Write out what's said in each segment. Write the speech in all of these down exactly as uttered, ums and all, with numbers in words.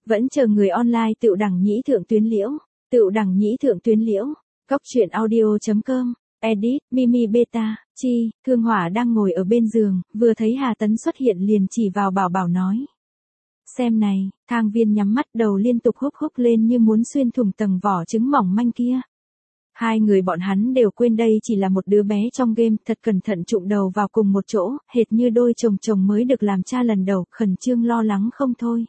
Vẫn chờ người online Tựu Đẳng Nhĩ Thượng Tuyến Liễu. Tựu Đẳng Nhĩ Thượng Tuyến Liễu. Góc truyện audio.com. Edit, Mimi Beta, Chi, Thương Hỏa đang ngồi ở bên giường, vừa thấy Hà Tấn xuất hiện liền chỉ vào Bảo Bảo nói. Xem này, Thang Viên nhắm mắt đầu liên tục húc húc lên như muốn xuyên thủng tầng vỏ trứng mỏng manh kia. Hai người bọn hắn đều quên đây chỉ là một đứa bé trong game, thật cẩn thận trụm đầu vào cùng một chỗ, hệt như đôi chồng chồng mới được làm cha lần đầu, khẩn trương lo lắng không thôi.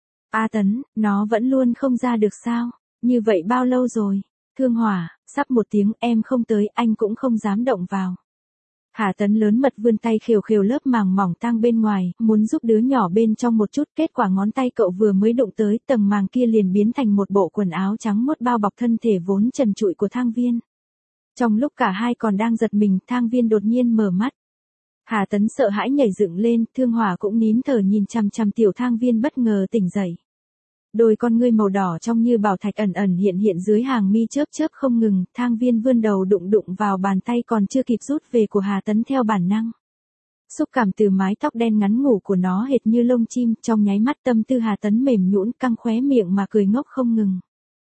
A Tấn, nó vẫn luôn không ra được sao? Như vậy bao lâu rồi? Thương Hỏa, sắp một tiếng em không tới, anh cũng không dám động vào. Hà Tấn lớn mật vươn tay khều khều lớp màng mỏng tang bên ngoài, muốn giúp đứa nhỏ bên trong một chút, kết quả ngón tay cậu vừa mới đụng tới, tầng màng kia liền biến thành một bộ quần áo trắng muốt bao bọc thân thể vốn trần trụi của Thang Viên. Trong lúc cả hai còn đang giật mình, Thang Viên đột nhiên mở mắt. Hà Tấn sợ hãi nhảy dựng lên, Thương Hỏa cũng nín thở nhìn chằm chằm tiểu Thang Viên bất ngờ tỉnh dậy. Đôi con ngươi màu đỏ trong như bảo thạch ẩn ẩn hiện hiện dưới hàng mi chớp chớp không ngừng, Thang Viên vươn đầu đụng đụng vào bàn tay còn chưa kịp rút về của Hà Tấn theo bản năng. Xúc cảm từ mái tóc đen ngắn ngủ của nó hệt như lông chim, trong nháy mắt tâm tư Hà Tấn mềm nhũn căng khóe miệng mà cười ngốc không ngừng.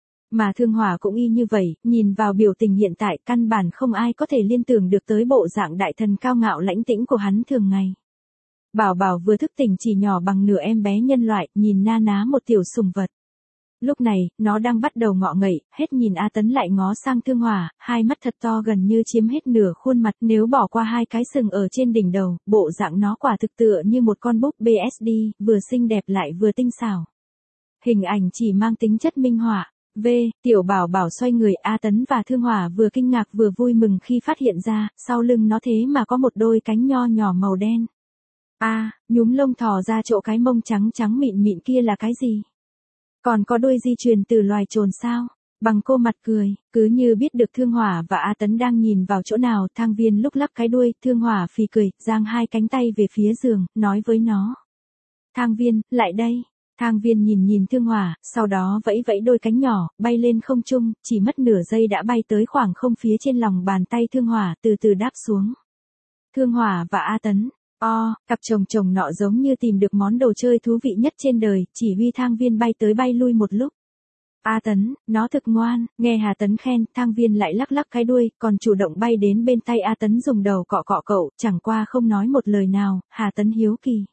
Mà Thương Hỏa cũng y như vậy, nhìn vào biểu tình hiện tại căn bản không ai có thể liên tưởng được tới bộ dạng đại thần cao ngạo lãnh tĩnh của hắn thường ngày. Bảo Bảo vừa thức tỉnh chỉ nhỏ bằng nửa em bé nhân loại, nhìn na ná một tiểu sủng vật. Lúc này, nó đang bắt đầu ngọ ngậy, hết nhìn A Tấn lại ngó sang Thương Hỏa, hai mắt thật to gần như chiếm hết nửa khuôn mặt, nếu bỏ qua hai cái sừng ở trên đỉnh đầu, bộ dạng nó quả thực tựa như một con búp bê ét đê, vừa xinh đẹp lại vừa tinh xảo. Hình ảnh chỉ mang tính chất minh họa. V, tiểu Bảo Bảo xoay người, A Tấn và Thương Hỏa vừa kinh ngạc vừa vui mừng khi phát hiện ra, sau lưng nó thế mà có một đôi cánh nho nhỏ màu đen. A, à, nhúm lông thò ra chỗ cái mông trắng trắng mịn mịn kia là cái gì? Còn có đôi di truyền từ loài trồn sao? Bằng cô mặt cười, cứ như biết được Thương Hỏa và A Tấn đang nhìn vào chỗ nào, Thang Viên lúc lắc cái đuôi, Thương Hỏa phì cười, giang hai cánh tay về phía giường, nói với nó. Thang Viên, lại đây. Thang Viên nhìn nhìn Thương Hỏa, sau đó vẫy vẫy đôi cánh nhỏ, bay lên không trung, chỉ mất nửa giây đã bay tới khoảng không phía trên lòng bàn tay Thương Hỏa, từ từ đáp xuống. Thương Hỏa và A Tấn. O, cặp chồng chồng nọ giống như tìm được món đồ chơi thú vị nhất trên đời, chỉ huy Thang Viên bay tới bay lui một lúc. A Tấn, nó thực ngoan, nghe Hà Tấn khen, Thang Viên lại lắc lắc cái đuôi, còn chủ động bay đến bên tay A Tấn dùng đầu cọ cọ cậu, chẳng qua không nói một lời nào, Hà Tấn hiếu kỳ.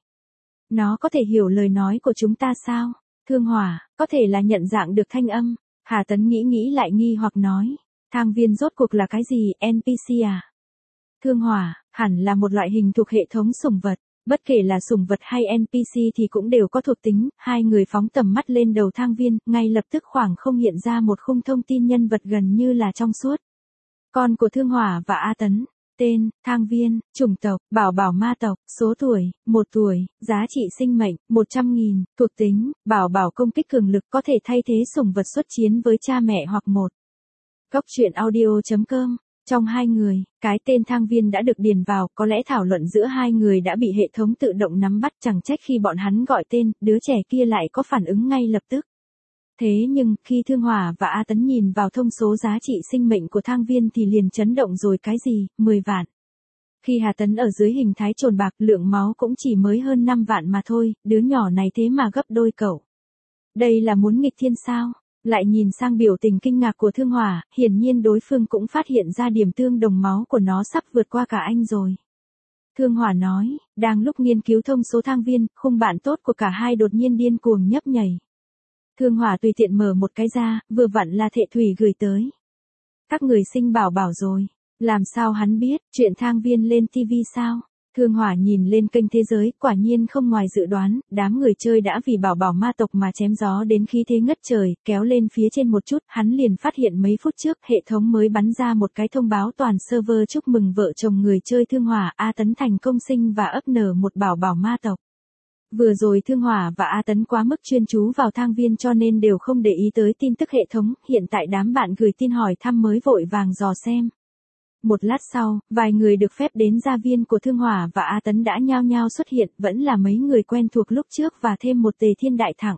Nó có thể hiểu lời nói của chúng ta sao? Thương Hỏa, có thể là nhận dạng được thanh âm. Hà Tấn nghĩ nghĩ lại nghi hoặc nói. Thang Viên rốt cuộc là cái gì, en pê xê à? Thương Hỏa, hẳn là một loại hình thuộc hệ thống sủng vật. Bất kể là sủng vật hay en pê xê thì cũng đều có thuộc tính. Hai người phóng tầm mắt lên đầu Thang Viên, ngay lập tức khoảng không hiện ra một khung thông tin nhân vật gần như là trong suốt. Con của Thương Hỏa và A Tấn. Tên, Thang Viên, chủng tộc, Bảo Bảo ma tộc, số tuổi, một tuổi, giá trị sinh mệnh, một trăm nghìn, thuộc tính, Bảo Bảo công kích cường lực có thể thay thế sủng vật xuất chiến với cha mẹ hoặc một. Góc truyện audio.com. Trong hai người, cái tên Thang Viên đã được điền vào, có lẽ thảo luận giữa hai người đã bị hệ thống tự động nắm bắt, chẳng trách khi bọn hắn gọi tên, đứa trẻ kia lại có phản ứng ngay lập tức. Thế nhưng, khi Thương Hỏa và A Tấn nhìn vào thông số giá trị sinh mệnh của Thang Viên thì liền chấn động rồi cái gì, mười vạn. Khi Hà Tấn ở dưới hình thái trồn bạc, lượng máu cũng chỉ mới hơn năm vạn mà thôi, đứa nhỏ này thế mà gấp đôi cậu. Đây là muốn nghịch thiên sao? Lại nhìn sang biểu tình kinh ngạc của Thương Hỏa, hiển nhiên đối phương cũng phát hiện ra điểm tương đồng máu của nó sắp vượt qua cả anh rồi. Thương Hỏa nói, đang lúc nghiên cứu thông số Thang Viên, khung bạn tốt của cả hai đột nhiên điên cuồng nhấp nhảy. Thương Hỏa tùy tiện mở một cái ra, vừa vặn là Thệ Thủy gửi tới. Các người sinh Bảo Bảo rồi. Làm sao hắn biết, chuyện Thang Viên lên ti vi sao? Thương Hỏa nhìn lên kênh thế giới, quả nhiên không ngoài dự đoán, đám người chơi đã vì Bảo Bảo ma tộc mà chém gió đến khí thế ngất trời, kéo lên phía trên một chút, hắn liền phát hiện mấy phút trước, hệ thống mới bắn ra một cái thông báo toàn server chúc mừng vợ chồng người chơi Thương Hỏa, A Tấn thành công sinh và ấp nở một Bảo Bảo ma tộc. Vừa rồi Thương Hỏa và A Tấn quá mức chuyên chú vào Thang Viên cho nên đều không để ý tới tin tức hệ thống, hiện tại đám bạn gửi tin hỏi thăm mới vội vàng dò xem. Một lát sau, vài người được phép đến gia viên của Thương Hỏa và A Tấn đã nhao nhao xuất hiện, vẫn là mấy người quen thuộc lúc trước và thêm một Tề Thiên Đại Thẳng.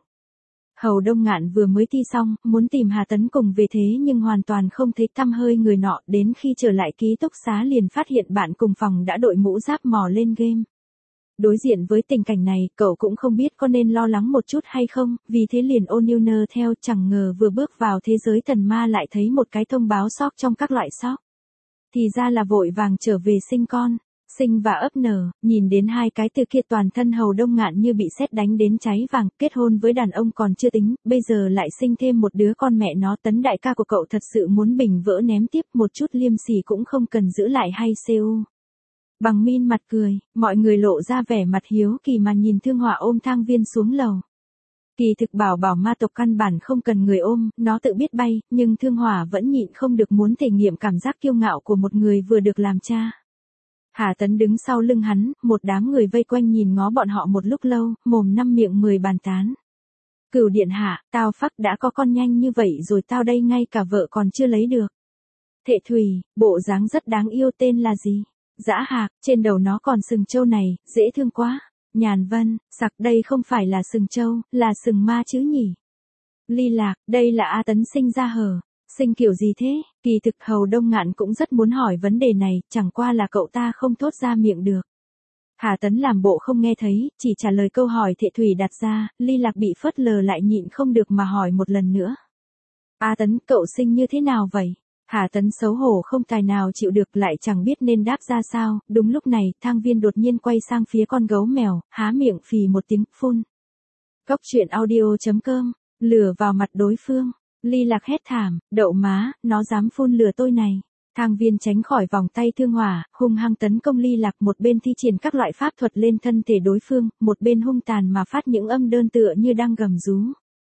Hầu Đông Ngạn vừa mới thi xong, muốn tìm Hà Tấn cùng về thế nhưng hoàn toàn không thấy tăm hơi người nọ, đến khi trở lại ký túc xá liền phát hiện bạn cùng phòng đã đội mũ giáp mò lên game. Đối diện với tình cảnh này, cậu cũng không biết có nên lo lắng một chút hay không, vì thế liền ôn nhu nơ theo, chẳng ngờ vừa bước vào thế giới thần ma lại thấy một cái thông báo sóc trong các loại sóc. Thì ra là vội vàng trở về sinh con, sinh và ấp nở, nhìn đến hai cái từ kia toàn thân Hầu Đông Ngạn như bị sét đánh đến cháy vàng, kết hôn với đàn ông còn chưa tính, bây giờ lại sinh thêm một đứa con mẹ nó. Tấn đại ca của cậu thật sự muốn bình vỡ ném tiếp, một chút liêm sỉ cũng không cần giữ lại hay cu. Bằng min mặt cười, mọi người lộ ra vẻ mặt hiếu kỳ mà nhìn Thương Hỏa ôm Thang Viên xuống lầu. Kỳ thực bảo bảo ma tộc căn bản không cần người ôm, nó tự biết bay, nhưng Thương Hỏa vẫn nhịn không được muốn thể nghiệm cảm giác kiêu ngạo của một người vừa được làm cha. Hà Tấn đứng sau lưng hắn, một đám người vây quanh nhìn ngó bọn họ một lúc lâu, mồm năm miệng mười bàn tán. Cửu điện hạ, tao phắc đã có con nhanh như vậy rồi, tao đây ngay cả vợ còn chưa lấy được. Thệ Thùy, bộ dáng rất đáng yêu, tên là gì? Dã Hạc, trên đầu nó còn sừng trâu này, dễ thương quá. Nhàn Vân, sặc, đây không phải là sừng trâu, là sừng ma chứ nhỉ? Ly Lạc, đây là A Tấn sinh ra hở. Sinh kiểu gì thế? Kỳ thực Hầu Đông Ngạn cũng rất muốn hỏi vấn đề này, chẳng qua là cậu ta không thốt ra miệng được. Hà Tấn làm bộ không nghe thấy, chỉ trả lời câu hỏi Thệ Thùy đặt ra. Ly Lạc bị phớt lờ lại nhịn không được mà hỏi một lần nữa. A Tấn, cậu sinh như thế nào vậy? Hà Tấn xấu hổ không tài nào chịu được, lại chẳng biết nên đáp ra sao. Đúng lúc này, Thang Viên đột nhiên quay sang phía con gấu mèo, há miệng phì một tiếng, phun. Cóc truyện audio chấm com, lửa vào mặt đối phương. Ly Lạc hét thảm, đậu má, nó dám phun lửa tôi này. Thang Viên tránh khỏi vòng tay Thương Hỏa, hung hăng tấn công Ly Lạc, một bên thi triển các loại pháp thuật lên thân thể đối phương, một bên hung tàn mà phát những âm đơn tựa như đang gầm rú.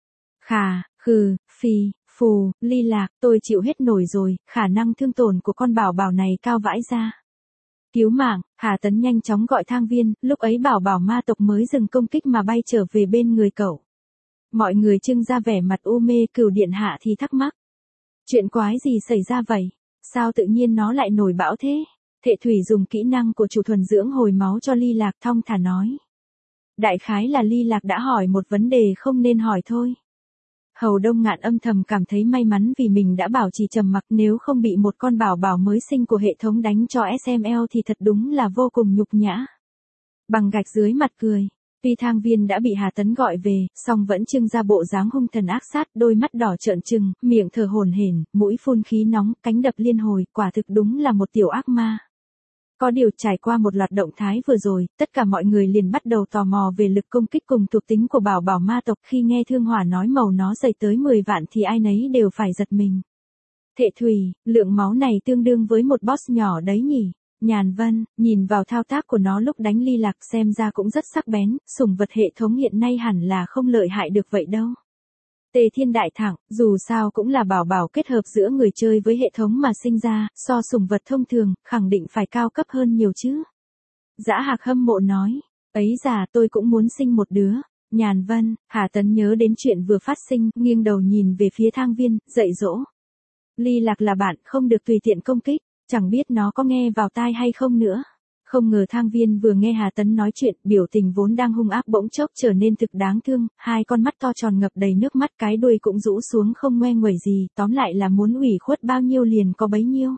Khà, khừ, phì, phù, Ly Lạc, tôi chịu hết nổi rồi, khả năng thương tổn của con bảo bảo này cao vãi ra. Cứu mạng, Hà Tấn nhanh chóng gọi Thang Viên, lúc ấy bảo bảo ma tộc mới dừng công kích mà bay trở về bên người cậu. Mọi người trưng ra vẻ mặt u mê, Cửu điện hạ thì thắc mắc. Chuyện quái gì xảy ra vậy? Sao tự nhiên nó lại nổi bão thế? Thệ Thủy dùng kỹ năng của chủ thuần dưỡng hồi máu cho Ly Lạc, thong thả nói. Đại khái là Ly Lạc đã hỏi một vấn đề không nên hỏi thôi. Hầu Đông Ngạn âm thầm cảm thấy may mắn vì mình đã bảo trì trầm mặc, nếu không bị một con bảo bảo mới sinh của hệ thống đánh cho ét em lờ thì thật đúng là vô cùng nhục nhã. Bằng gạch dưới mặt cười. Tuy Thang Viên đã bị Hà Tấn gọi về, song vẫn trưng ra bộ dáng hung thần ác sát, đôi mắt đỏ trợn trừng, miệng thở hổn hển, mũi phun khí nóng, cánh đập liên hồi, quả thực đúng là một tiểu ác ma. Có điều trải qua một loạt động thái vừa rồi, tất cả mọi người liền bắt đầu tò mò về lực công kích cùng thuộc tính của bảo bảo ma tộc. Khi nghe Thương Hỏa nói màu nó dày tới mười vạn thì ai nấy đều phải giật mình. Thệ Thùy, lượng máu này tương đương với một boss nhỏ đấy nhỉ? Nhàn Vân, nhìn vào thao tác của nó lúc đánh Ly Lạc xem ra cũng rất sắc bén, sủng vật hệ thống hiện nay hẳn là không lợi hại được vậy đâu. Tề Thiên đại thẳng, dù sao cũng là bảo bảo kết hợp giữa người chơi với hệ thống mà sinh ra, so sủng vật thông thường, khẳng định phải cao cấp hơn nhiều chứ. Dã Hạc hâm mộ nói, ấy già tôi cũng muốn sinh một đứa. Nhàn Vân, Hà Tấn nhớ đến chuyện vừa phát sinh, nghiêng đầu nhìn về phía Thang Viên, dạy dỗ. Ly Lạc là bạn, không được tùy tiện công kích, chẳng biết nó có nghe vào tai hay không nữa. Không ngờ Thang Viên vừa nghe Hà Tấn nói chuyện, biểu tình vốn đang hung ác bỗng chốc trở nên thực đáng thương, hai con mắt to tròn ngập đầy nước mắt, cái đuôi cũng rũ xuống không ngoe nguẩy gì, tóm lại là muốn ủy khuất bao nhiêu liền có bấy nhiêu.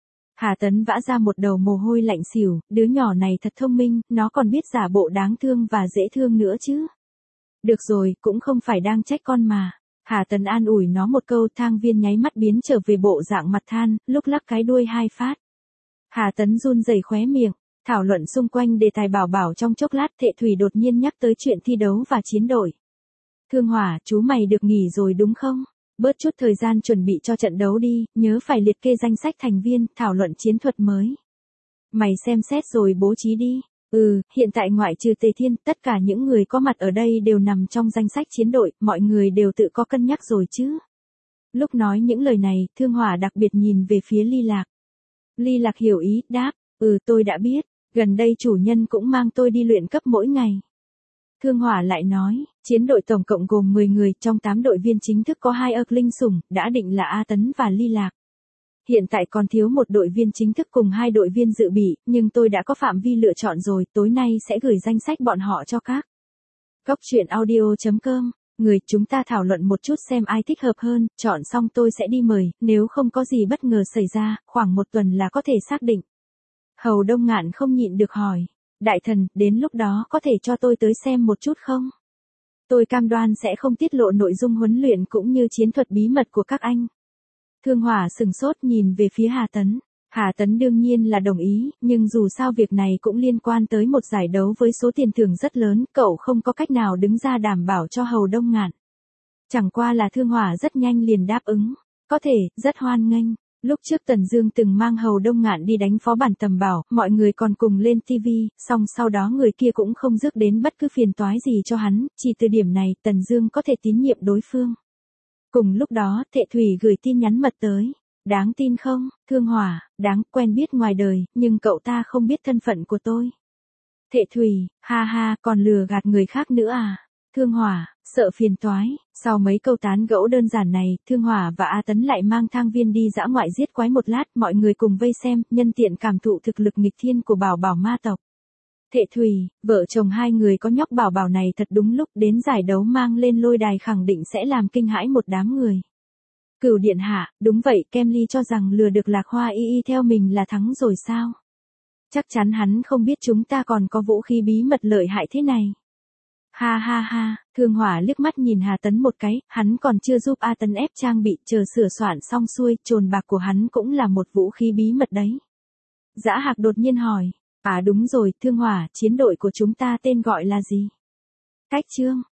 Hà Tấn vã ra một đầu mồ hôi lạnh xỉu, đứa nhỏ này thật thông minh, nó còn biết giả bộ đáng thương và dễ thương nữa chứ. Được rồi, cũng không phải đang trách con mà. Hà Tấn an ủi nó một câu. Thang Viên nháy mắt biến trở về bộ dạng mặt than, lúc lắc cái đuôi hai phát. Hà Tấn run rẩy khóe miệng. Thảo luận xung quanh đề tài bảo bảo trong chốc lát, Thệ Thủy đột nhiên nhắc tới chuyện thi đấu và chiến đội. Thương Hỏa, chú mày được nghỉ rồi đúng không? Bớt chút thời gian chuẩn bị cho trận đấu đi, nhớ phải liệt kê danh sách thành viên, thảo luận chiến thuật mới. Mày xem xét rồi bố trí đi. Ừ, hiện tại ngoại trừ Tề Thiên, tất cả những người có mặt ở đây đều nằm trong danh sách chiến đội, mọi người đều tự có cân nhắc rồi chứ. Lúc nói những lời này, Thương Hỏa đặc biệt nhìn về phía Ly Lạc. Ly Lạc hiểu ý, đáp, ừ tôi đã biết, gần đây chủ nhân cũng mang tôi đi luyện cấp mỗi ngày. Thương Hỏa lại nói, chiến đội tổng cộng gồm mười người, trong tám đội viên chính thức có hai ơ linh sủng, đã định là A Tấn và Ly Lạc. Hiện tại còn thiếu một đội viên chính thức cùng hai đội viên dự bị, nhưng tôi đã có phạm vi lựa chọn rồi, tối nay sẽ gửi danh sách bọn họ cho các. Cóc truyện audio chấm com, người chúng ta thảo luận một chút xem ai thích hợp hơn, chọn xong tôi sẽ đi mời, nếu không có gì bất ngờ xảy ra, khoảng một tuần là có thể xác định. Hầu Đông Ngạn không nhịn được hỏi. Đại thần, đến lúc đó có thể cho tôi tới xem một chút không? Tôi cam đoan sẽ không tiết lộ nội dung huấn luyện cũng như chiến thuật bí mật của các anh. Thương Hỏa sừng sốt nhìn về phía Hà Tấn. Hà Tấn đương nhiên là đồng ý, nhưng dù sao việc này cũng liên quan tới một giải đấu với số tiền thưởng rất lớn, cậu không có cách nào đứng ra đảm bảo cho Hầu Đông Ngạn. Chẳng qua là Thương Hỏa rất nhanh liền đáp ứng. Có thể, rất hoan nghênh. Lúc trước Tần Dương từng mang Hầu Đông Ngạn đi đánh phó bản tầm bảo, mọi người còn cùng lên ti vi, song sau đó người kia cũng không rước đến bất cứ phiền toái gì cho hắn, chỉ từ điểm này Tần Dương có thể tín nhiệm đối phương. Cùng lúc đó, Thệ Thủy gửi tin nhắn mật tới. Đáng tin không, Thương Hỏa, đáng quen biết ngoài đời, nhưng cậu ta không biết thân phận của tôi. Thệ Thủy, ha ha, còn lừa gạt người khác nữa à? Thương Hỏa, sợ phiền toái. Sau mấy câu tán gẫu đơn giản này, Thương Hỏa và A Tấn lại mang Thang Viên đi dã ngoại giết quái một lát, mọi người cùng vây xem, nhân tiện cảm thụ thực lực nghịch thiên của Bảo Bảo ma tộc. Thệ Thủy, vợ chồng hai người có nhóc Bảo Bảo này thật đúng lúc đến giải đấu mang lên lôi đài khẳng định sẽ làm kinh hãi một đám người. Cửu điện hạ, đúng vậy, Kemly cho rằng lừa được Lạc Hoa y y theo mình là thắng rồi sao? Chắc chắn hắn không biết chúng ta còn có vũ khí bí mật lợi hại thế này. Ha ha ha, Thương Hỏa liếc mắt nhìn Hà Tấn một cái, hắn còn chưa giúp A Tấn ép trang bị, chờ sửa soạn xong xuôi, trồn bạc của hắn cũng là một vũ khí bí mật đấy. Dã Hạc đột nhiên hỏi, à đúng rồi, Thương Hỏa, chiến đội của chúng ta tên gọi là gì? Cách Trương,